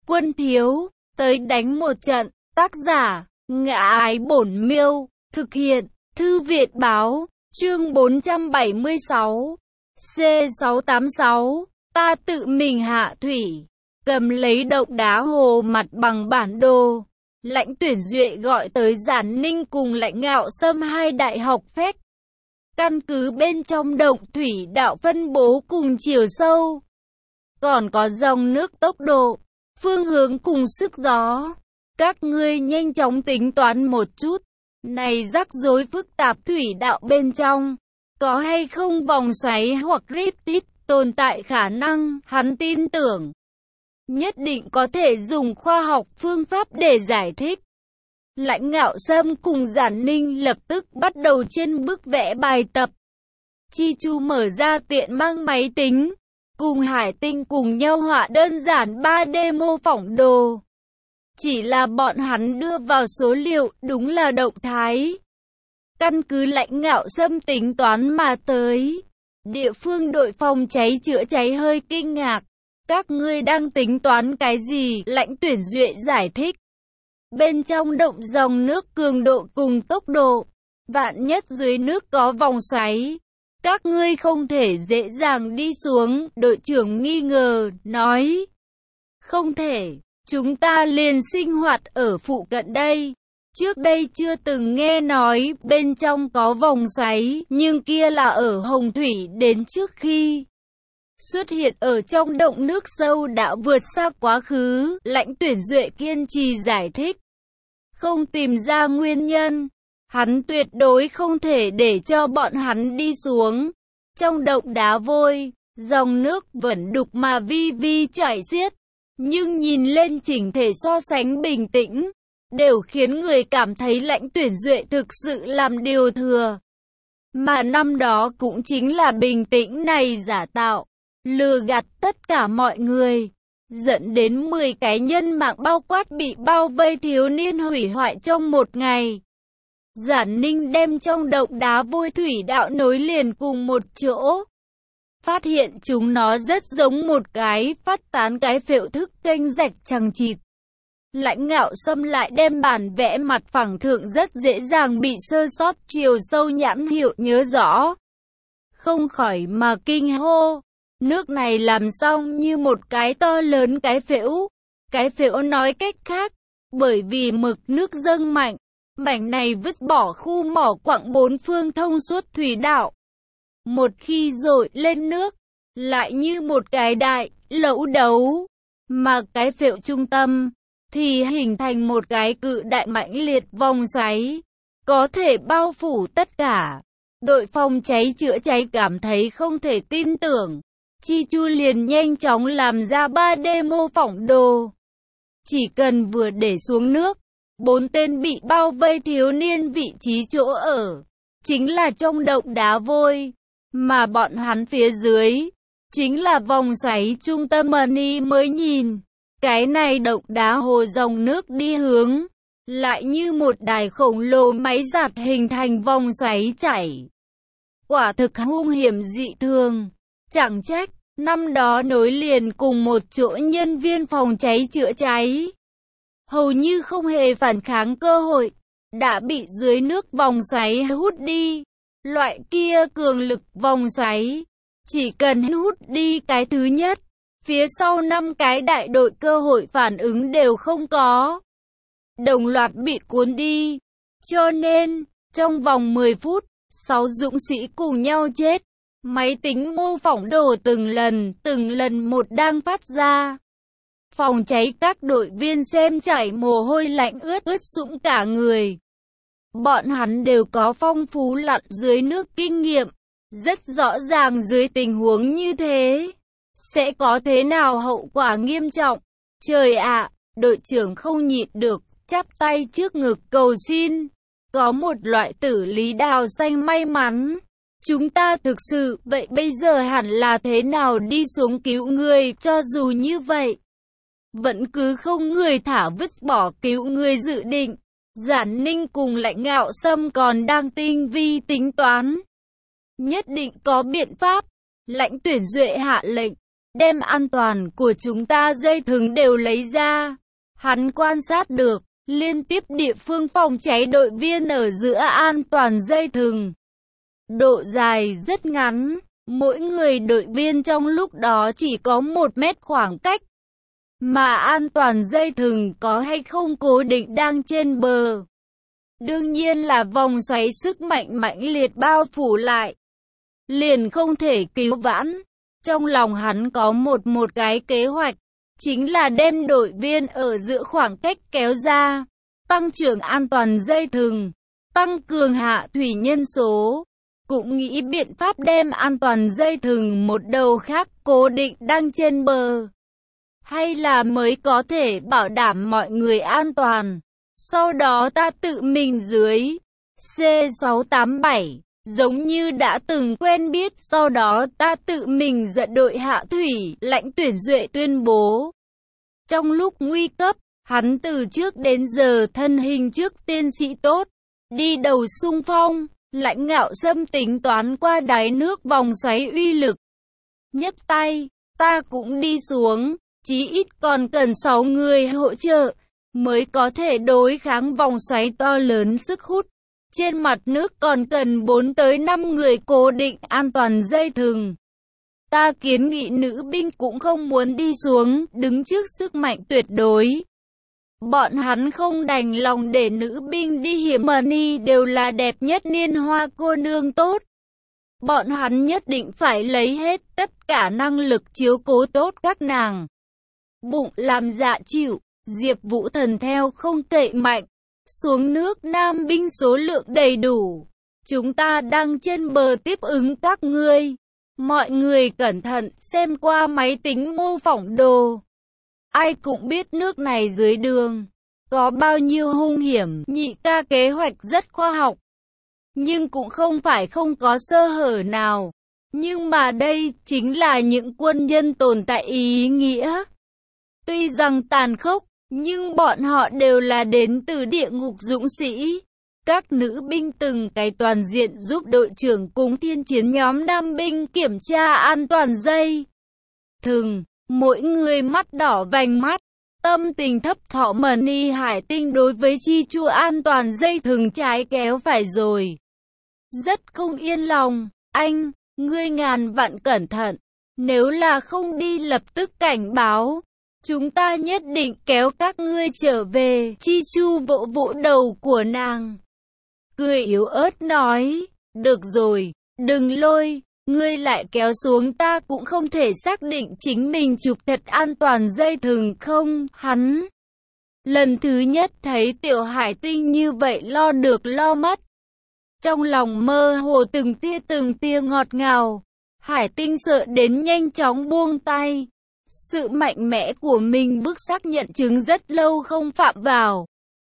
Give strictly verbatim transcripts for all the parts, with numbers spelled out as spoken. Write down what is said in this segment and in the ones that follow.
quân thiếu, tới đánh một trận. Tác giả, Ngã Ái Bổn Miêu, thực hiện, Thư Viện Báo, chương bốn trăm bảy mươi sáu, C sáu tám sáu, ta tự mình hạ thủy, cầm lấy động đá hồ mặt bằng bản đồ. Lãnh Tuyển Duệ gọi tới Giản Ninh cùng Lãnh Ngạo Sâm hai đại học phách. Căn cứ bên trong động thủy đạo phân bố cùng chiều sâu. Còn có dòng nước tốc độ, phương hướng cùng sức gió. Các ngươi nhanh chóng tính toán một chút. Này rắc rối phức tạp thủy đạo bên trong, có hay không vòng xoáy hoặc riptide tồn tại khả năng, hắn tin tưởng. Nhất định có thể dùng khoa học phương pháp để giải thích. Lãnh Ngạo Sâm cùng Giản Ninh lập tức bắt đầu trên bức vẽ bài tập. Chi Chu mở ra tiện mang máy tính, cùng Hải Tinh cùng nhau họa đơn giản ba D mô phỏng đồ. Chỉ là bọn hắn đưa vào số liệu đúng là động thái. Căn cứ Lãnh Ngạo Sâm tính toán mà tới. Địa phương đội phòng cháy chữa cháy hơi kinh ngạc. Các ngươi đang tính toán cái gì? Lãnh Tuyển Duệ giải thích. Bên trong động dòng nước cường độ cùng tốc độ. Vạn nhất dưới nước có vòng xoáy. Các ngươi không thể dễ dàng đi xuống. Đội trưởng nghi ngờ, nói. Không thể, chúng ta liền sinh hoạt ở phụ cận đây. Trước đây chưa từng nghe nói bên trong có vòng xoáy, nhưng kia là ở Hồng Thủy đến trước khi xuất hiện ở trong động nước sâu đã vượt xa quá khứ. Lãnh Tuyển Duệ kiên trì giải thích. Không tìm ra nguyên nhân, hắn tuyệt đối không thể để cho bọn hắn đi xuống. Trong động đá vôi, dòng nước vẫn đục mà vi vi chảy xiết, nhưng nhìn lên chỉnh thể so sánh bình tĩnh, đều khiến người cảm thấy Lãnh Tuyển Duệ thực sự làm điều thừa. Mà năm đó cũng chính là bình tĩnh này giả tạo, lừa gạt tất cả mọi người, dẫn đến mười cái nhân mạng bao quát bị bao vây thiếu niên hủy hoại trong một ngày. Giản Ninh đem trong động đá vôi thủy đạo nối liền cùng một chỗ. Phát hiện chúng nó rất giống một cái phát tán cái phễu thức kênh rạch chằng chịt. Lãnh Ngạo Sâm lại đem bản vẽ mặt phẳng thượng rất dễ dàng bị sơ sót chiều sâu nhãn hiệu nhớ rõ. Không khỏi mà kinh hô. Nước này làm xong như một cái to lớn cái phễu. Cái phễu nói cách khác, bởi vì mực nước dâng mạnh, mảnh này vứt bỏ khu mỏ quặng bốn phương thông suốt thủy đạo. Một khi dội lên nước, lại như một cái đại lẫu đấu, mà cái phễu trung tâm thì hình thành một cái cự đại mãnh liệt vòng xoáy, có thể bao phủ tất cả. Đội phòng cháy chữa cháy cảm thấy không thể tin tưởng. Chi Chu liền nhanh chóng làm ra ba D mô phỏng đồ. Chỉ cần vừa để xuống nước, bốn tên bị bao vây thiếu niên vị trí chỗ ở, chính là trong động đá vôi, mà bọn hắn phía dưới, chính là vòng xoáy trung tâm Mani mới nhìn. Cái này động đá hồ dòng nước đi hướng, lại như một đài khổng lồ máy giặt hình thành vòng xoáy chảy. Quả thực hung hiểm dị thường. Chẳng trách, năm đó nối liền cùng một chỗ nhân viên phòng cháy chữa cháy, hầu như không hề phản kháng cơ hội, đã bị dưới nước vòng xoáy hút đi. Loại kia cường lực vòng xoáy, chỉ cần hút đi cái thứ nhất, phía sau năm cái đại đội cơ hội phản ứng đều không có, đồng loạt bị cuốn đi. Cho nên, trong vòng mười phút, sáu dũng sĩ cùng nhau chết. Máy tính mô phỏng đồ từng lần, từng lần một đang phát ra. Phòng cháy các đội viên xem chảy mồ hôi lạnh ướt ướt sũng cả người. Bọn hắn đều có phong phú lặn dưới nước kinh nghiệm, rất rõ ràng dưới tình huống như thế sẽ có thế nào hậu quả nghiêm trọng. Trời ạ, đội trưởng không nhịn được, chắp tay trước ngực cầu xin. Có một loại tử lý đào xanh may mắn. Chúng ta thực sự, vậy bây giờ hẳn là thế nào đi xuống cứu người? Cho dù như vậy, vẫn cứ không người thả vứt bỏ cứu người dự định. Giản Ninh cùng Lãnh Ngạo Sâm còn đang tinh vi tính toán. Nhất định có biện pháp. Lãnh Tuyển Duệ hạ lệnh, đem an toàn của chúng ta dây thừng đều lấy ra. Hắn quan sát được, liên tiếp địa phương phòng cháy đội viên ở giữa an toàn dây thừng. Độ dài rất ngắn, mỗi người đội viên trong lúc đó chỉ có một mét khoảng cách. Mà an toàn dây thừng có hay không cố định đang trên bờ. Đương nhiên là vòng xoáy sức mạnh mãnh liệt bao phủ lại. Liền không thể cứu vãn. Trong lòng hắn có một một cái kế hoạch. Chính là đem đội viên ở giữa khoảng cách kéo ra. Tăng trưởng an toàn dây thừng. Tăng cường hạ thủy nhân số. Cũng nghĩ biện pháp đem an toàn dây thừng một đầu khác cố định đang trên bờ. Hay là mới có thể bảo đảm mọi người an toàn. Sau đó ta tự mình dưới C sáu tám bảy, giống như đã từng quen biết. Sau đó ta tự mình dẫn đội hạ thủy, Lãnh Tuyển Duệ tuyên bố. Trong lúc nguy cấp, hắn từ trước đến giờ thân hình trước tiên sĩ tốt, đi đầu xung phong. Lãnh Ngạo Sâm tính toán qua đáy nước vòng xoáy uy lực. Nhấc tay, ta cũng đi xuống, chí ít còn cần sáu người hỗ trợ, mới có thể đối kháng vòng xoáy to lớn sức hút. Trên mặt nước còn cần bốn tới năm người cố định an toàn dây thừng. Ta kiến nghị nữ binh cũng không muốn đi xuống, đứng trước sức mạnh tuyệt đối. Bọn hắn không đành lòng để nữ binh đi hiểm, Mani đều là đẹp nhất niên hoa cô nương tốt. Bọn hắn nhất định phải lấy hết tất cả năng lực chiếu cố tốt các nàng. Bụng làm dạ chịu, Diệp Vũ Thần theo không tệ mạnh. Xuống nước nam binh số lượng đầy đủ. Chúng ta đang trên bờ tiếp ứng các ngươi. Mọi người cẩn thận xem qua máy tính mô phỏng đồ. Ai cũng biết nước này dưới đường có bao nhiêu hung hiểm. Nhị ca kế hoạch rất khoa học, nhưng cũng không phải không có sơ hở nào. Nhưng mà đây chính là những quân nhân tồn tại ý nghĩa. Tuy rằng tàn khốc, nhưng bọn họ đều là đến từ địa ngục dũng sĩ. Các nữ binh từng cái toàn diện giúp đội trưởng cùng thiên chiến nhóm nam binh kiểm tra an toàn dây thừng. Mỗi người mắt đỏ vành mắt, tâm tình thấp thỏm. Mani Hải Tinh đối với Chi Chu an toàn dây thừng trái kéo phải rồi. Rất không yên lòng. Anh, ngươi ngàn vạn cẩn thận. Nếu là không đi lập tức cảnh báo. Chúng ta nhất định kéo các ngươi trở về. Chi Chu vỗ vỗ đầu của nàng, cười yếu ớt nói, được rồi, đừng lôi, ngươi lại kéo xuống ta cũng không thể xác định chính mình chụp thật an toàn dây thừng không. Hắn lần thứ nhất thấy Tiểu Hải Tinh như vậy lo được lo mất. Trong lòng mơ hồ từng tia từng tia ngọt ngào. Hải Tinh sợ đến nhanh chóng buông tay. Sự mạnh mẽ của mình bức xác nhận chứng rất lâu không phạm vào.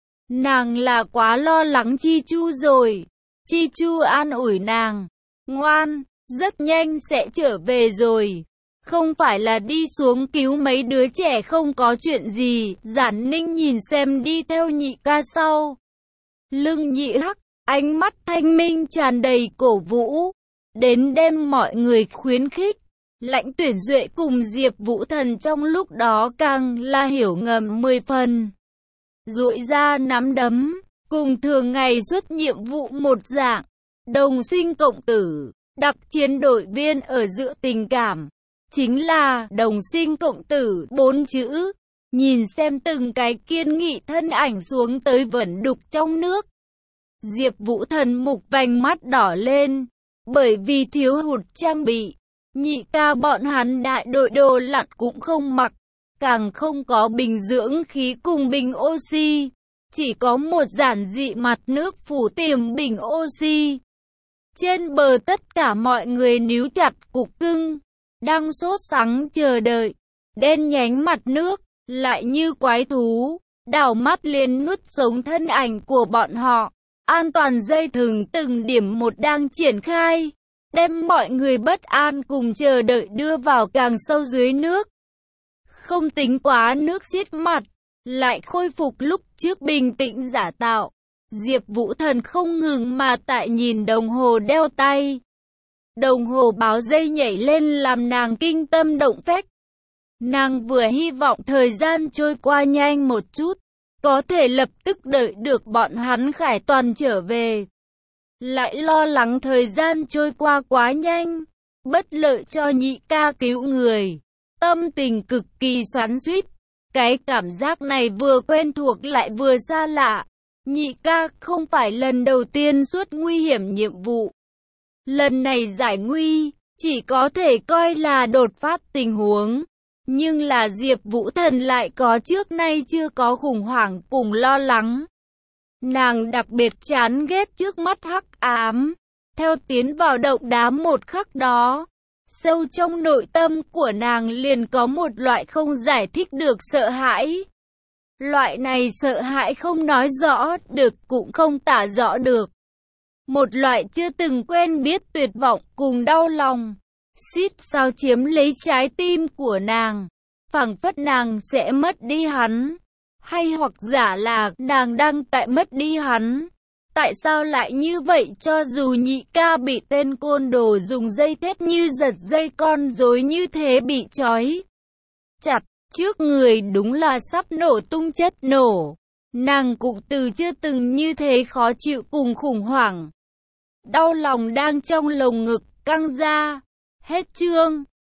Nàng là quá lo lắng Chi Chu rồi. Chi Chu an ủi nàng, ngoan, rất nhanh sẽ trở về rồi. Không phải là đi xuống cứu mấy đứa trẻ không có chuyện gì. Giản Ninh nhìn xem đi theo nhị ca sau lưng nhị hắc, ánh mắt thanh minh tràn đầy cổ vũ, đến đem mọi người khuyến khích. Lãnh Tuyển Duệ cùng Diệp Vũ Thần trong lúc đó càng là hiểu ngầm mười phần. Duỗi ra nắm đấm, cùng thường ngày xuất nhiệm vụ một dạng. Đồng sinh cộng tử, đặc chiến đội viên ở giữa tình cảm. Chính là đồng sinh cộng tử bốn chữ. Nhìn xem từng cái kiên nghị thân ảnh xuống tới vẩn đục trong nước. Diệp Vũ Thần mục vành mắt đỏ lên. Bởi vì thiếu hụt trang bị, nhị ca bọn hắn đại đội đồ lặn cũng không mặc, càng không có bình dưỡng khí cùng bình oxy, chỉ có một giản dị mặt nước phủ tiềm bình oxy. Trên bờ tất cả mọi người níu chặt cục cưng, đang sốt sắng chờ đợi. Đen nhánh mặt nước, lại như quái thú, đảo mắt liền nuốt sống thân ảnh của bọn họ. An toàn dây thừng từng điểm một đang triển khai, đem mọi người bất an cùng chờ đợi đưa vào càng sâu dưới nước. Không tính quá nước xiết mặt, lại khôi phục lúc trước bình tĩnh giả tạo. Diệp Vũ Thần không ngừng mà tại nhìn đồng hồ đeo tay. Đồng hồ báo giây nhảy lên làm nàng kinh tâm động phách. Nàng vừa hy vọng thời gian trôi qua nhanh một chút, có thể lập tức đợi được bọn hắn Khải Toàn trở về. Lại lo lắng thời gian trôi qua quá nhanh, bất lợi cho nhị ca cứu người. Tâm tình cực kỳ xoắn xuýt. Cái cảm giác này vừa quen thuộc lại vừa xa lạ. Nhị ca không phải lần đầu tiên suốt nguy hiểm nhiệm vụ. Lần này giải nguy, chỉ có thể coi là đột phát tình huống. Nhưng là Diệp Vũ Thần lại có trước nay chưa có khủng hoảng cùng lo lắng. Nàng đặc biệt chán ghét trước mắt hắc ám. Theo tiến vào động đá một khắc đó, sâu trong nội tâm của nàng liền có một loại không giải thích được sợ hãi. Loại này sợ hãi không nói rõ được cũng không tả rõ được. Một loại chưa từng quen biết tuyệt vọng cùng đau lòng, xít sao chiếm lấy trái tim của nàng. Phảng phất nàng sẽ mất đi hắn, hay hoặc giả là nàng đang tại mất đi hắn. Tại sao lại như vậy? Cho dù nhị ca bị tên côn đồ dùng dây thép như giật dây con rối như thế bị trói chặt trước người, đúng là sắp nổ tung chất nổ. Nàng cũng từ chưa từng như thế khó chịu cùng khủng hoảng. Đau lòng đang trong lồng ngực căng ra. Hết chương.